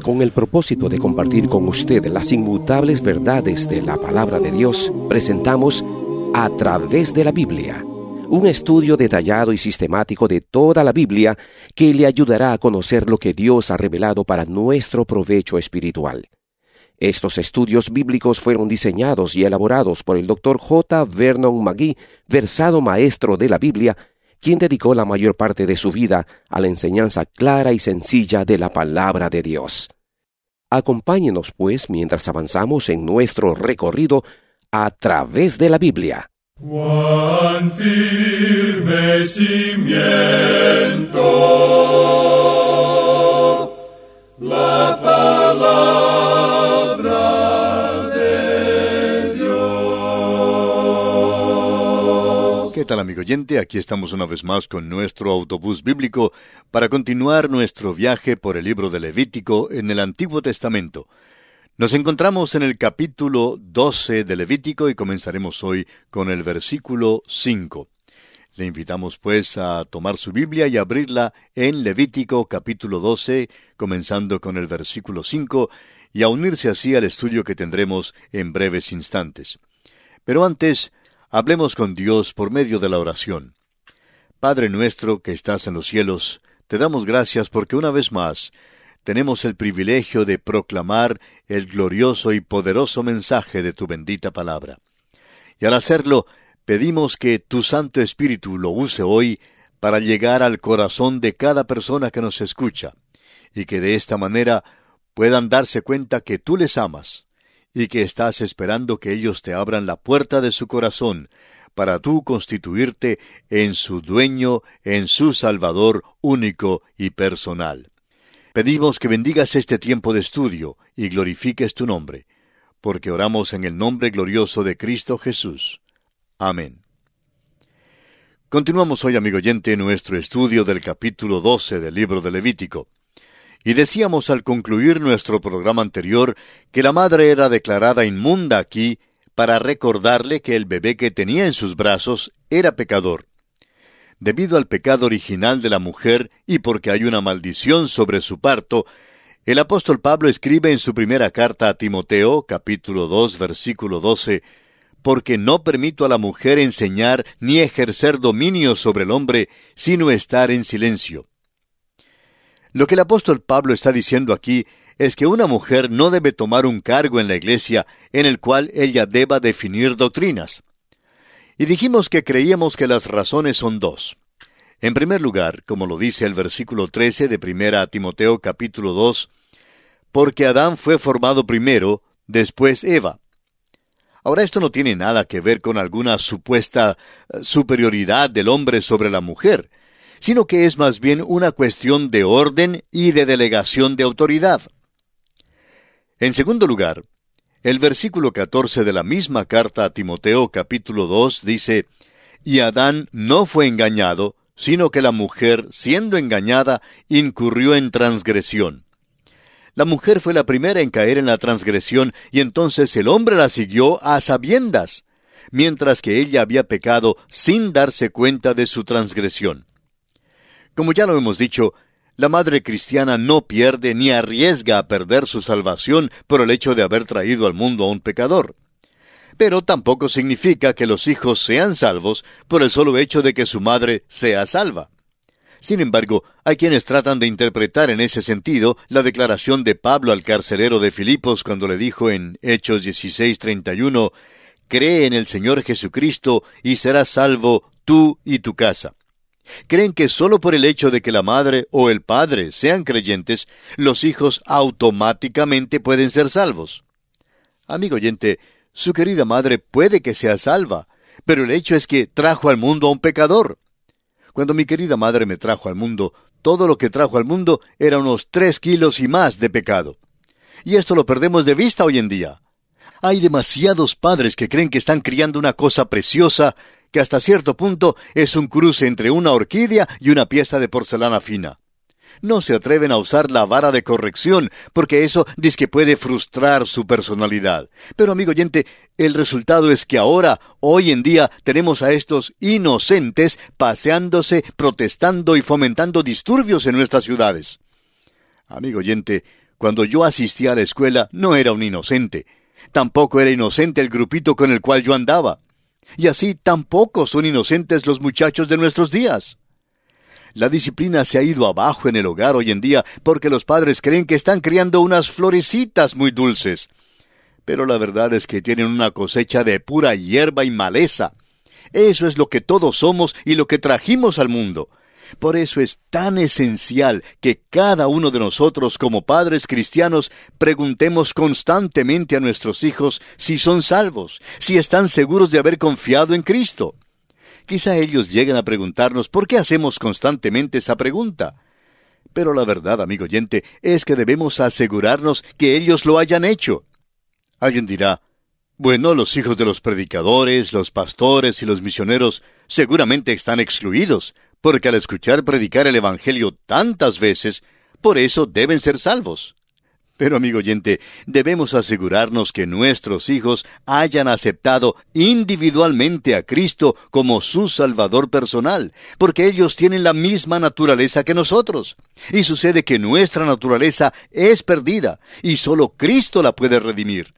Con el propósito de compartir con usted las inmutables verdades de la palabra de Dios, presentamos A Través de la Biblia, un estudio detallado y sistemático de toda la Biblia que le ayudará a conocer lo que Dios ha revelado para nuestro provecho espiritual. Estos estudios bíblicos fueron diseñados y elaborados por el Dr. J. Vernon McGee, versado maestro de la Biblia, quien dedicó la mayor parte de su vida a la enseñanza clara y sencilla de la palabra de Dios. Acompáñenos, pues, mientras avanzamos en nuestro recorrido a través de la Biblia. Cuán firme cimiento, la palabra de Dios. ¿Qué tal, amigo oyente? Aquí estamos una vez más con nuestro autobús bíblico para continuar nuestro viaje por el libro de Levítico en el Antiguo Testamento. Nos encontramos en el capítulo 12 de Levítico y comenzaremos hoy con el versículo 5. Le invitamos pues a tomar su Biblia y abrirla en Levítico capítulo 12, comenzando con el versículo 5, y a unirse así al estudio que tendremos en breves instantes. Pero antes, hablemos con Dios por medio de la oración. Padre nuestro que estás en los cielos, te damos gracias porque una vez más tenemos el privilegio de proclamar el glorioso y poderoso mensaje de tu bendita palabra. Y al hacerlo, pedimos que tu Santo Espíritu lo use hoy para llegar al corazón de cada persona que nos escucha, y que de esta manera puedan darse cuenta que tú les amas, y que estás esperando que ellos te abran la puerta de su corazón, para tú constituirte en su dueño, en su Salvador único y personal. Pedimos que bendigas este tiempo de estudio y glorifiques tu nombre, porque oramos en el nombre glorioso de Cristo Jesús. Amén. Continuamos hoy, amigo oyente, nuestro estudio del capítulo 12 del libro de Levítico. Y decíamos al concluir nuestro programa anterior que la madre era declarada inmunda aquí para recordarle que el bebé que tenía en sus brazos era pecador. Debido al pecado original de la mujer y porque hay una maldición sobre su parto, el apóstol Pablo escribe en su primera carta a Timoteo, capítulo 2, versículo 12, «Porque no permito a la mujer enseñar ni ejercer dominio sobre el hombre, sino estar en silencio». Lo que el apóstol Pablo está diciendo aquí es que una mujer no debe tomar un cargo en la iglesia en el cual ella deba definir doctrinas. Y dijimos que creíamos que las razones son dos. En primer lugar, como lo dice el versículo 13 de 1 Timoteo capítulo 2, porque Adán fue formado primero, después Eva. Ahora esto no tiene nada que ver con alguna supuesta superioridad del hombre sobre la mujer, sino que es más bien una cuestión de orden y de delegación de autoridad. En segundo lugar, el versículo 14 de la misma carta a Timoteo capítulo 2 dice, «Y Adán no fue engañado, sino que la mujer, siendo engañada, incurrió en transgresión». La mujer fue la primera en caer en la transgresión, y entonces el hombre la siguió a sabiendas, mientras que ella había pecado sin darse cuenta de su transgresión. Como ya lo hemos dicho, la madre cristiana no pierde ni arriesga a perder su salvación por el hecho de haber traído al mundo a un pecador. Pero tampoco significa que los hijos sean salvos por el solo hecho de que su madre sea salva. Sin embargo, hay quienes tratan de interpretar en ese sentido la declaración de Pablo al carcelero de Filipos cuando le dijo en Hechos 16:31, «Cree en el Señor Jesucristo y serás salvo tú y tu casa». Creen que solo por el hecho de que la madre o el padre sean creyentes, los hijos automáticamente pueden ser salvos. Amigo oyente, su querida madre puede que sea salva, pero el hecho es que trajo al mundo a un pecador. Cuando mi querida madre me trajo al mundo, todo lo que trajo al mundo era unos 3 kilos y más de pecado. Y esto lo perdemos de vista hoy en día. Hay demasiados padres que creen que están criando una cosa preciosa, que hasta cierto punto es un cruce entre una orquídea y una pieza de porcelana fina. No se atreven a usar la vara de corrección, porque eso dice que puede frustrar su personalidad. Pero, amigo oyente, el resultado es que ahora, hoy en día, tenemos a estos inocentes paseándose, protestando y fomentando disturbios en nuestras ciudades. Amigo oyente, Cuando yo asistía a la escuela, no era un inocente. Tampoco era inocente el grupito con el cual yo andaba. Y así tampoco son inocentes los muchachos de nuestros días. La disciplina se ha ido abajo en el hogar hoy en día porque los padres creen que están criando unas florecitas muy dulces. Pero la verdad es que tienen una cosecha de pura hierba y maleza. Eso es lo que todos somos y lo que trajimos al mundo. Por eso es tan esencial que cada uno de nosotros como padres cristianos preguntemos constantemente a nuestros hijos si son salvos, si están seguros de haber confiado en Cristo. Quizá ellos lleguen a preguntarnos por qué hacemos constantemente esa pregunta. Pero la verdad, amigo oyente, es que debemos asegurarnos que ellos lo hayan hecho. Alguien dirá, bueno, los hijos de los predicadores, los pastores y los misioneros seguramente están excluidos, porque al escuchar predicar el Evangelio tantas veces, por eso deben ser salvos. Pero, amigo oyente, debemos asegurarnos que nuestros hijos hayan aceptado individualmente a Cristo como su Salvador personal, porque ellos tienen la misma naturaleza que nosotros. Y sucede que nuestra naturaleza es perdida, y solo Cristo la puede redimir.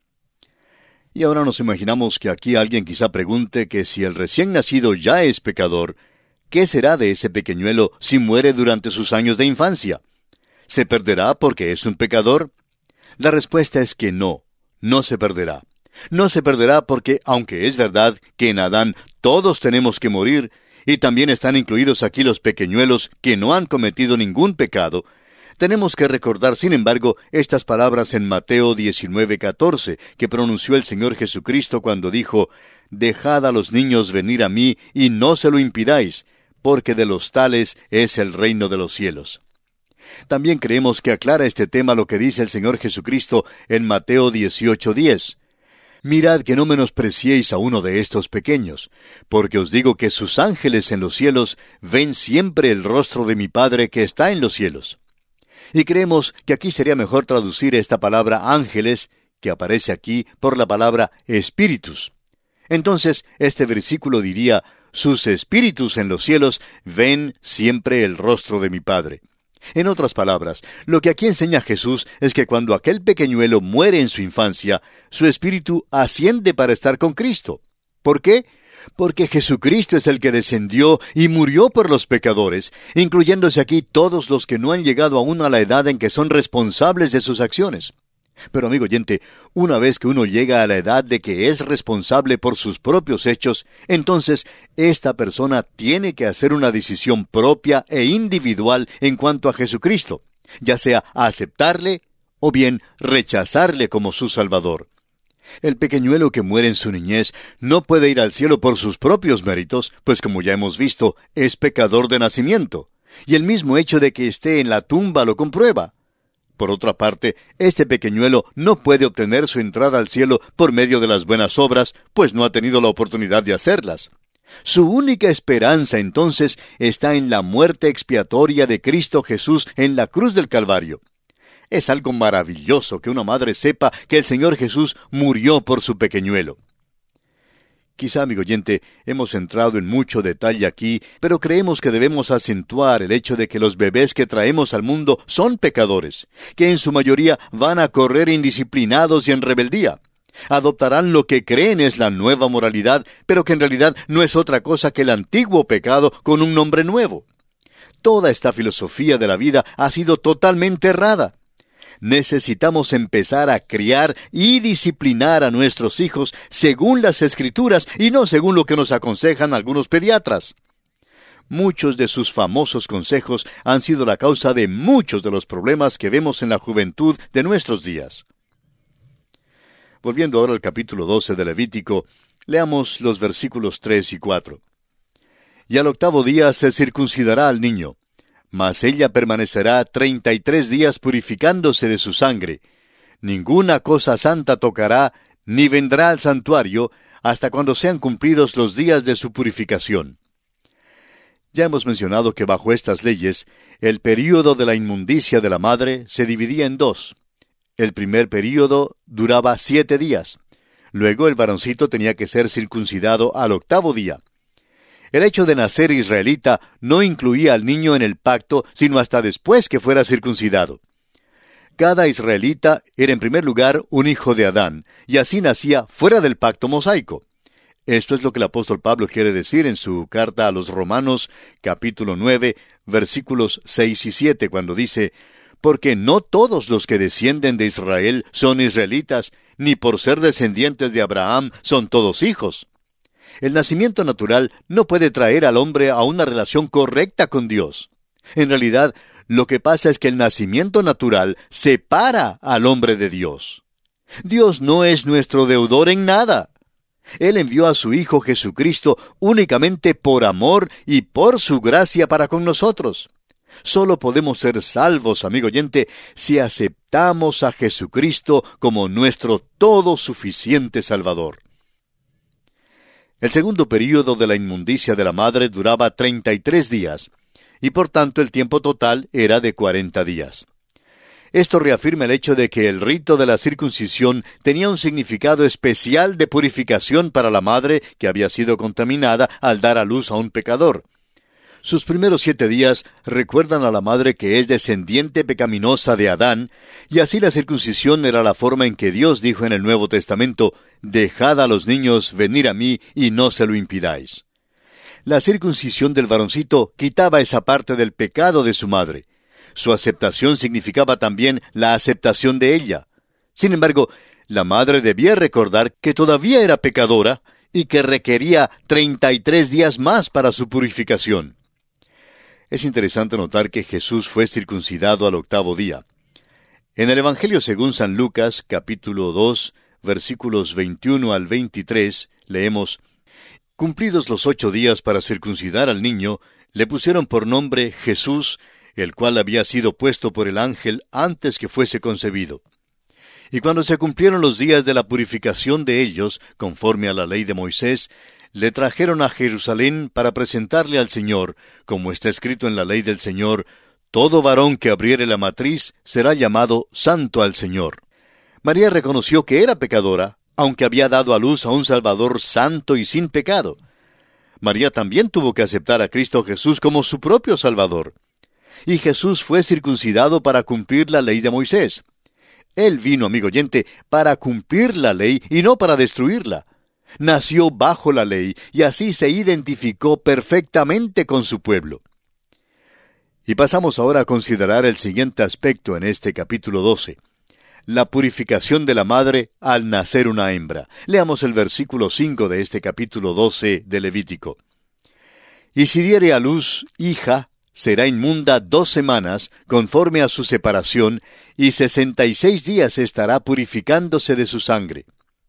Y ahora nos imaginamos que aquí alguien quizá pregunte que si el recién nacido ya es pecador, ¿qué será de ese pequeñuelo si muere durante sus años de infancia? ¿Se perderá porque es un pecador? La respuesta es que no se perderá. No se perderá porque, aunque es verdad que en Adán todos tenemos que morir, y también están incluidos aquí los pequeñuelos que no han cometido ningún pecado, tenemos que recordar, sin embargo, estas palabras en Mateo 19:14, que pronunció el Señor Jesucristo cuando dijo, «Dejad a los niños venir a mí, y no se lo impidáis, porque de los tales es el reino de los cielos». También creemos que aclara este tema lo que dice el Señor Jesucristo en Mateo 18:10. «Mirad que no menospreciéis a uno de estos pequeños, porque os digo que sus ángeles en los cielos ven siempre el rostro de mi Padre que está en los cielos». Y creemos que aquí sería mejor traducir esta palabra ángeles, que aparece aquí, por la palabra espíritus. Entonces, este versículo diría, «Sus espíritus en los cielos ven siempre el rostro de mi Padre». En otras palabras, lo que aquí enseña Jesús es que cuando aquel pequeñuelo muere en su infancia, su espíritu asciende para estar con Cristo. ¿Por qué? Porque Jesucristo es el que descendió y murió por los pecadores, incluyéndose aquí todos los que no han llegado aún a la edad en que son responsables de sus acciones. Pero, amigo oyente, una vez que uno llega a la edad de que es responsable por sus propios hechos, entonces esta persona tiene que hacer una decisión propia e individual en cuanto a Jesucristo, ya sea aceptarle o bien rechazarle como su Salvador. El pequeñuelo que muere en su niñez no puede ir al cielo por sus propios méritos, pues como ya hemos visto, es pecador de nacimiento, y el mismo hecho de que esté en la tumba lo comprueba. Por otra parte, este pequeñuelo no puede obtener su entrada al cielo por medio de las buenas obras, pues no ha tenido la oportunidad de hacerlas. Su única esperanza, entonces, está en la muerte expiatoria de Cristo Jesús en la cruz del Calvario. Es algo maravilloso que una madre sepa que el Señor Jesús murió por su pequeñuelo. Quizá, amigo oyente, hemos entrado en mucho detalle aquí, pero creemos que debemos acentuar el hecho de que los bebés que traemos al mundo son pecadores, que en su mayoría van a correr indisciplinados y en rebeldía. Adoptarán lo que creen es la nueva moralidad, pero que en realidad no es otra cosa que el antiguo pecado con un nombre nuevo. Toda esta filosofía de la vida ha sido totalmente errada. Necesitamos empezar a criar y disciplinar a nuestros hijos según las Escrituras y no según lo que nos aconsejan algunos pediatras. Muchos de sus famosos consejos han sido la causa de muchos de los problemas que vemos en la juventud de nuestros días. Volviendo ahora al capítulo 12 de Levítico, leamos los versículos 3 y 4. «Y al octavo día se circuncidará al niño, mas ella permanecerá 33 días purificándose de su sangre. Ninguna cosa santa tocará, ni vendrá al santuario, hasta cuando sean cumplidos los días de su purificación». Ya hemos mencionado que bajo estas leyes, el período de la inmundicia de la madre se dividía en dos. El primer período duraba 7 días. Luego el varoncito tenía que ser circuncidado al octavo día. El hecho de nacer israelita no incluía al niño en el pacto, sino hasta después que fuera circuncidado. Cada israelita era en primer lugar un hijo de Adán, y así nacía fuera del pacto mosaico. Esto es lo que el apóstol Pablo quiere decir en su carta a los Romanos, capítulo 9, versículos 6 y 7, cuando dice: «Porque no todos los que descienden de Israel son israelitas, ni por ser descendientes de Abraham son todos hijos». El nacimiento natural no puede traer al hombre a una relación correcta con Dios. En realidad, lo que pasa es que el nacimiento natural separa al hombre de Dios. Dios no es nuestro deudor en nada. Él envió a su Hijo Jesucristo únicamente por amor y por su gracia para con nosotros. Solo podemos ser salvos, amigo oyente, si aceptamos a Jesucristo como nuestro todo suficiente Salvador. El segundo período de la inmundicia de la madre duraba 33 días, y por tanto el tiempo total era de 40 días. Esto reafirma el hecho de que el rito de la circuncisión tenía un significado especial de purificación para la madre que había sido contaminada al dar a luz a un pecador. Sus primeros 7 días recuerdan a la madre que es descendiente pecaminosa de Adán, y así la circuncisión era la forma en que Dios dijo en el Nuevo Testamento: «Dejad a los niños venir a mí y no se lo impidáis». La circuncisión del varoncito quitaba esa parte del pecado de su madre. Su aceptación significaba también la aceptación de ella. Sin embargo, la madre debía recordar que todavía era pecadora y que requería 33 días más para su purificación. Es interesante notar que Jesús fue circuncidado al 8º día. En el Evangelio según San Lucas, capítulo 2, versículos 21 al 23, leemos: «Cumplidos los 8 días para circuncidar al niño, le pusieron por nombre Jesús, el cual había sido puesto por el ángel antes que fuese concebido. Y cuando se cumplieron los días de la purificación de ellos, conforme a la ley de Moisés, le trajeron a Jerusalén para presentarle al Señor, como está escrito en la ley del Señor: todo varón que abriere la matriz será llamado santo al Señor». María reconoció que era pecadora, aunque había dado a luz a un Salvador santo y sin pecado. María también tuvo que aceptar a Cristo Jesús como su propio Salvador. Y Jesús fue circuncidado para cumplir la ley de Moisés. Él vino, amigo oyente, para cumplir la ley y no para destruirla. Nació bajo la ley y así se identificó perfectamente con su pueblo. Y pasamos ahora a considerar el siguiente aspecto en este capítulo 12. La purificación de la madre al nacer una hembra. Leamos el versículo 5 de este capítulo 12 de Levítico. «Y si diere a luz hija, será inmunda 2 semanas, conforme a su separación, y 66 días estará purificándose de su sangre».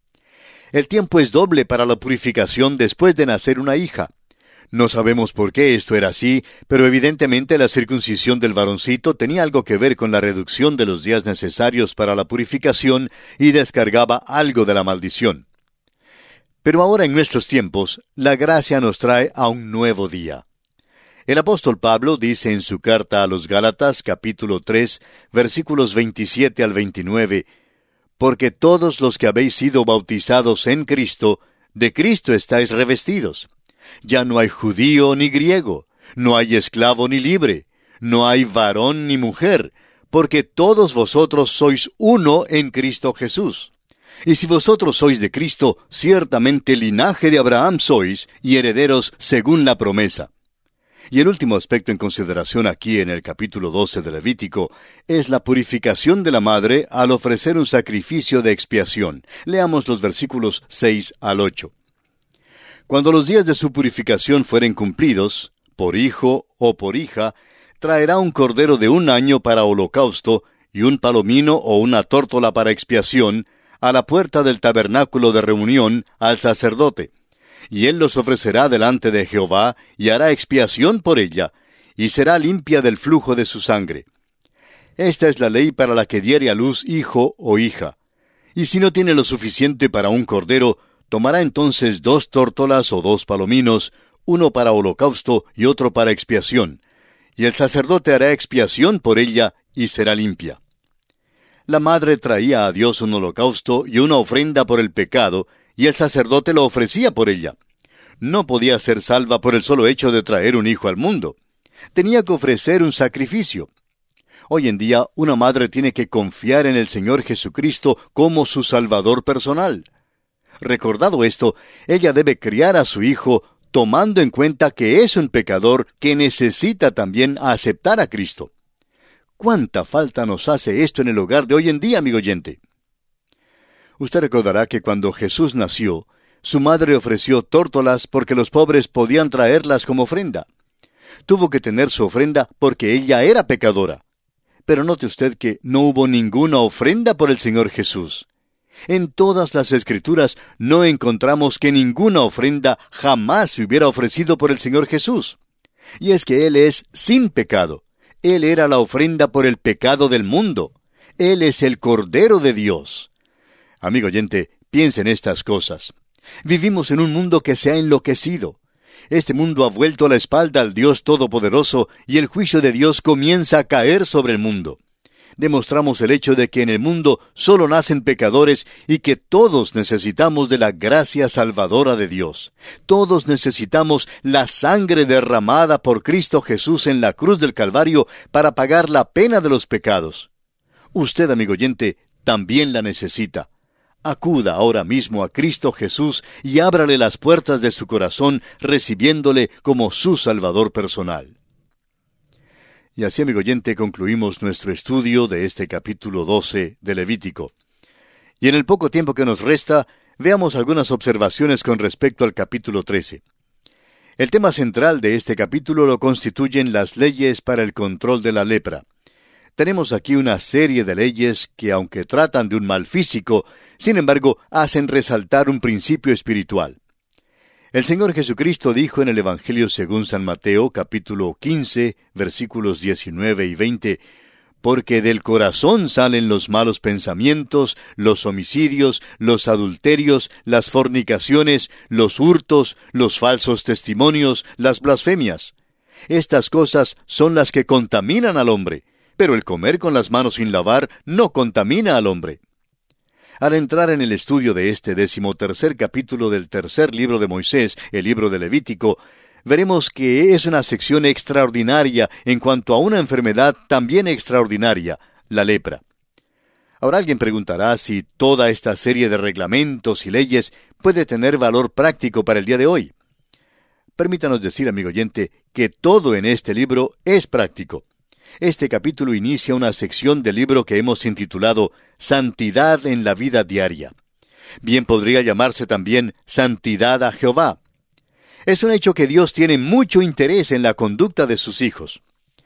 El tiempo es doble para la purificación después de nacer una hija. No sabemos por qué esto era así, pero evidentemente la circuncisión del varoncito tenía algo que ver con la reducción de los días necesarios para la purificación y descargaba algo de la maldición. Pero ahora en nuestros tiempos, la gracia nos trae a un nuevo día. El apóstol Pablo dice en su carta a los Gálatas, capítulo 3, versículos 27 al 29, «Porque todos los que habéis sido bautizados en Cristo, de Cristo estáis revestidos. Ya no hay judío ni griego, no hay esclavo ni libre, no hay varón ni mujer, porque todos vosotros sois uno en Cristo Jesús. Y si vosotros sois de Cristo, ciertamente linaje de Abraham sois, y herederos según la promesa». Y el último aspecto en consideración aquí en el capítulo 12 de Levítico es la purificación de la madre al ofrecer un sacrificio de expiación. Leamos los versículos 6 al 8. «Cuando los días de su purificación fueren cumplidos, por hijo o por hija, traerá un cordero de 1 año para holocausto, y un palomino o una tórtola para expiación, a la puerta del tabernáculo de reunión, al sacerdote. Y él los ofrecerá delante de Jehová, y hará expiación por ella, y será limpia del flujo de su sangre. Esta es la ley para la que diere a luz hijo o hija. Y si no tiene lo suficiente para un cordero, tomará entonces 2 tórtolas o 2 palominos, uno para holocausto y otro para expiación, y el sacerdote hará expiación por ella, y será limpia». La madre traía a Dios un holocausto y una ofrenda por el pecado, y el sacerdote lo ofrecía por ella. No podía ser salva por el solo hecho de traer un hijo al mundo. Tenía que ofrecer un sacrificio. Hoy en día, una madre tiene que confiar en el Señor Jesucristo como su Salvador personal. Recordado esto, ella debe criar a su hijo tomando en cuenta que es un pecador que necesita también aceptar a Cristo. ¿Cuánta falta nos hace esto en el hogar de hoy en día, amigo oyente? Usted recordará que cuando Jesús nació, su madre ofreció tórtolas porque los pobres podían traerlas como ofrenda. Tuvo que tener su ofrenda porque ella era pecadora. Pero note usted que no hubo ninguna ofrenda por el Señor Jesús. En todas las Escrituras no encontramos que ninguna ofrenda jamás se hubiera ofrecido por el Señor Jesús. Y es que Él es sin pecado. Él era la ofrenda por el pecado del mundo. Él es el Cordero de Dios. Amigo oyente, piense en estas cosas. Vivimos en un mundo que se ha enloquecido. Este mundo ha vuelto la espalda al Dios Todopoderoso y el juicio de Dios comienza a caer sobre el mundo. Demostramos el hecho de que en el mundo solo nacen pecadores y que todos necesitamos de la gracia salvadora de Dios. Todos necesitamos la sangre derramada por Cristo Jesús en la cruz del Calvario para pagar la pena de los pecados. Usted, amigo oyente, también la necesita. Acuda ahora mismo a Cristo Jesús y ábrale las puertas de su corazón, recibiéndole como su Salvador personal. Y así, amigo oyente, concluimos nuestro estudio de este capítulo 12 de Levítico. Y en el poco tiempo que nos resta, veamos algunas observaciones con respecto al capítulo 13. El tema central de este capítulo lo constituyen las leyes para el control de la lepra. Tenemos aquí una serie de leyes que, aunque tratan de un mal físico, sin embargo, hacen resaltar un principio espiritual. El Señor Jesucristo dijo en el Evangelio según San Mateo, capítulo 15, versículos 19 y 20, «Porque del corazón salen los malos pensamientos, los homicidios, los adulterios, las fornicaciones, los hurtos, los falsos testimonios, las blasfemias. Estas cosas son las que contaminan al hombre, pero el comer con las manos sin lavar no contamina al hombre». Al entrar en el estudio de este 13º capítulo del tercer libro de Moisés, el libro de Levítico, veremos que es una sección extraordinaria en cuanto a una enfermedad también extraordinaria, la lepra. Ahora alguien preguntará si toda esta serie de reglamentos y leyes puede tener valor práctico para el día de hoy. Permítanos decir, amigo oyente, que todo en este libro es práctico. Este capítulo inicia una sección del libro que hemos intitulado Santidad en la vida diaria. Bien podría llamarse también Santidad a Jehová. Es un hecho que Dios tiene mucho interés en la conducta de sus hijos.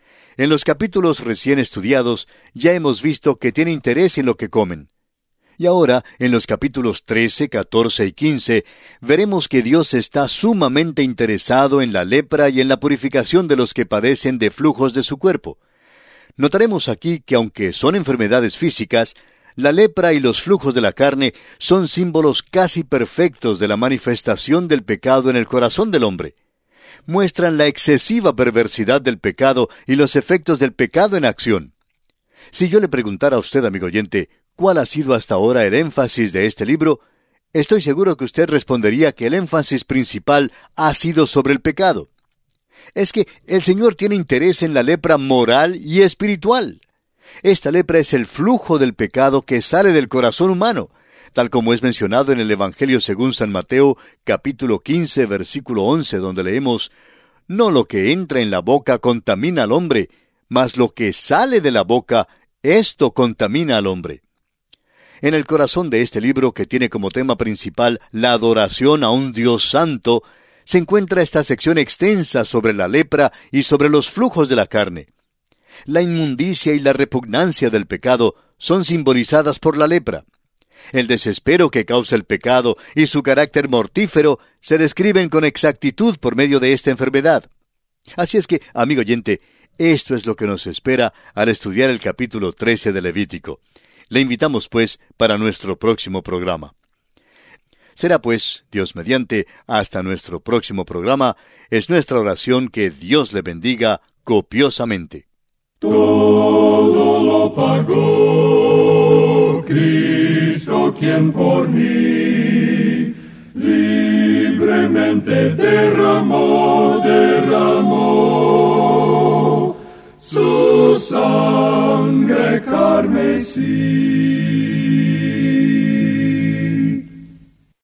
En los capítulos recién estudiados ya hemos visto que tiene interés en lo que comen. Y ahora, en los capítulos 13, 14 y 15, veremos que Dios está sumamente interesado en la lepra y en la purificación de los que padecen de flujos de su cuerpo. Notaremos aquí que aunque son enfermedades físicas, la lepra y los flujos de la carne son símbolos casi perfectos de la manifestación del pecado en el corazón del hombre. Muestran la excesiva perversidad del pecado y los efectos del pecado en acción. Si yo le preguntara a usted, amigo oyente, ¿cuál ha sido hasta ahora el énfasis de este libro? Estoy seguro que usted respondería que el énfasis principal ha sido sobre el pecado. Es que el Señor tiene interés en la lepra moral y espiritual. Esta lepra es el flujo del pecado que sale del corazón humano, tal como es mencionado en el Evangelio según San Mateo, capítulo 15, versículo 11, donde leemos, «No lo que entra en la boca contamina al hombre, mas lo que sale de la boca, esto contamina al hombre». En el corazón de este libro, que tiene como tema principal la adoración a un Dios santo, se encuentra esta sección extensa sobre la lepra y sobre los flujos de la carne. La inmundicia y la repugnancia del pecado son simbolizadas por la lepra. El desespero que causa el pecado y su carácter mortífero se describen con exactitud por medio de esta enfermedad. Así es que, amigo oyente, esto es lo que nos espera al estudiar el capítulo 13 de Levítico. Le invitamos, pues, para nuestro próximo programa. Será, pues, Dios mediante, hasta nuestro próximo programa. Es nuestra oración que Dios le bendiga copiosamente. Todo lo pagó Cristo, quien por mí libremente derramó su sangre carmesí.